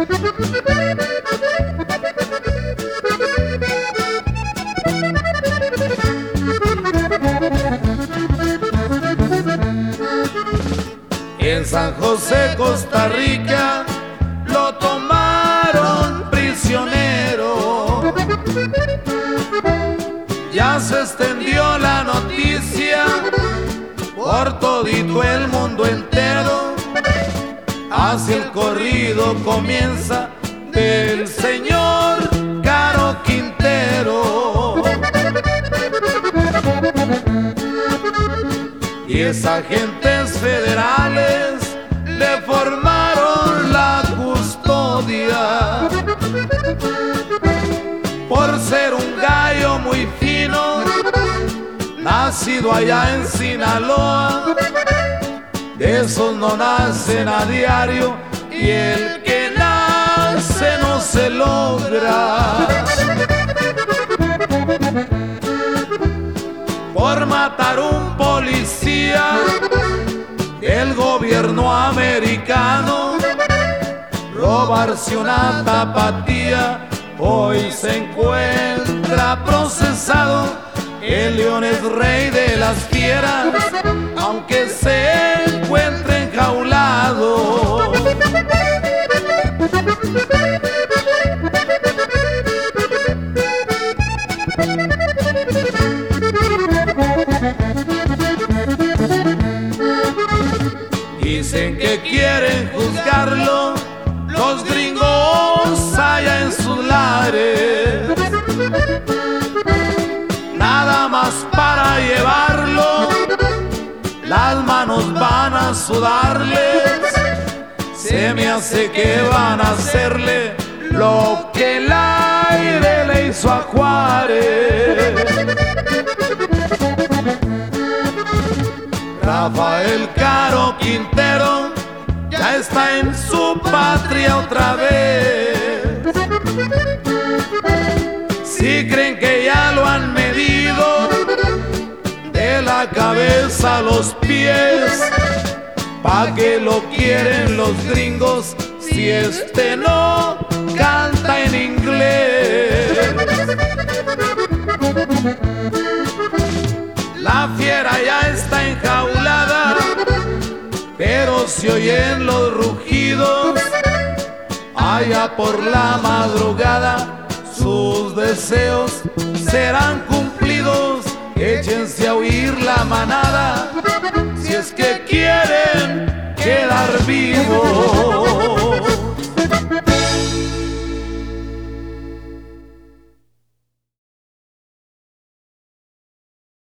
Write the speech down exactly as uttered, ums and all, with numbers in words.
En San José, Costa Rica, lo tomaron prisionero. Ya se extendió la noticia por todito el mundo entero. Así el corrido comienza del señor Caro Quintero. Diez agentes federales le formaron la custodia por ser un gallo muy fino, nacido allá en Sinaloa. De esos no nacen a diario y el que nace no se logra. Por matar un policía del gobierno americano, robarse una tapatía, hoy se encuentra procesado. El león es rey de las fieras, aunque se encuentre enjaulado. Dicen que quieren juzgarlo los gringos allá en sus lares, nada más para llevarlo, las manos van a sudarles. Se me hace que van a hacerle lo que el aire le hizo a Juárez. Rafael Caro Quintero ya está en su patria otra vez. Si creen que ya lo han medido de la cabeza a los pies, ¿pa' qué lo quieren los gringos si este no canta en inglés? La fiera ya está enjaulada, pero se oyen los rugidos. Allá por la madrugada sus deseos serán cumplidos. Échense a huir la manada si es que quieren quedar vivos.